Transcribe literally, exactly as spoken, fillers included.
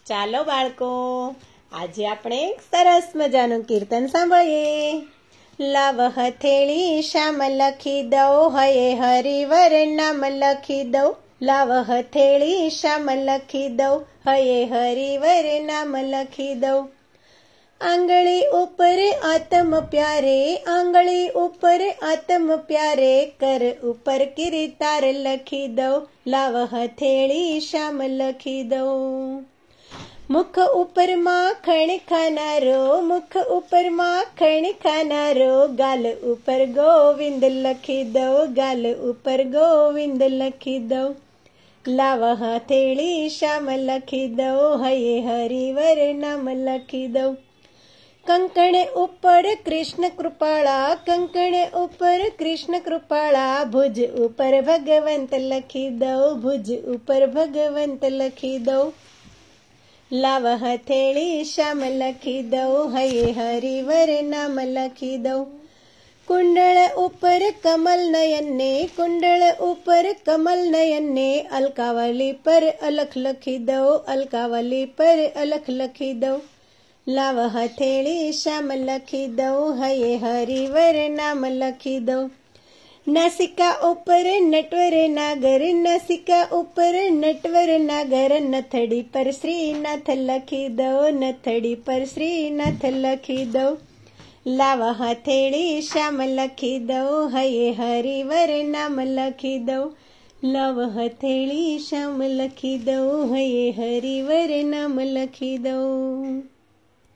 ચાલો બાળકો, આજે આપણે એક સરસ મજાનું કીર્તન સાંભળીએ. લાવ હથેળી શ્યામ લખી દઉં, હયે હરિવર નામ લખી દઉં. લાવ હથેળી શ્યામ લખી દઉં, હયે હરિવર નામ લખી દઉં. આંગળી ઉપર આત્મ પ્યારે, આંગળી ઉપર આત્મ પ્યારે, કર ઉપર કિરતાર લખી દઉં. લાવ હથેળી શ્યામ લખી દઉં. મુખ ઉપર માખણ ખાનારો, મુખ ઉપર માખણ ખાનારો, ગાલ ઉપર ગોવિંદ લખી દઉં, ગાલ ઉપર ગોવિંદ લખી દઉં. લાવ હથેળી શ્યામ લખી દઉં, હયે હરિવર નામ લખી દઉં. કંકણ ઉપર કૃષ્ણ કૃપાળા, કંકણ ઉપર કૃષ્ણ કૃપાળા, ભુજ ઉપર ભગવંત લખી દઉં, ભુજ ઉપર ભગવંત લખી દઉં. લાવ હથેળી શ્યામ લખી દઉં, હયે હરિવર નામ લખી દઉં. કુંડળ ઉપર કમલ નયનને, કુંડળ ઉપર કમલ નયનને, અલકાવલી પર અલખ લખી દઉં, અલકાવલી પર અલખ લખી દઉં. લાવ હથેળી શ્યામ લખી દઉં, હયે હરિવર નામ લખી દઉં. નાસિકા ઉપર નટવર નાગર, નાસિકા ઉપર નટવર નાગર, નથડી પર શ્રીનાથ લખી દઉં, નથડી પર શ્રીનાથ લખી દઉં. લાવ હથેળી શ્યામ લખી દઉં, હયે હરિવર નામ લખી દઉં. લાવ હથેળી શ્યામ લખી દઉં, હયે હરિવર નામ લખી દઉં.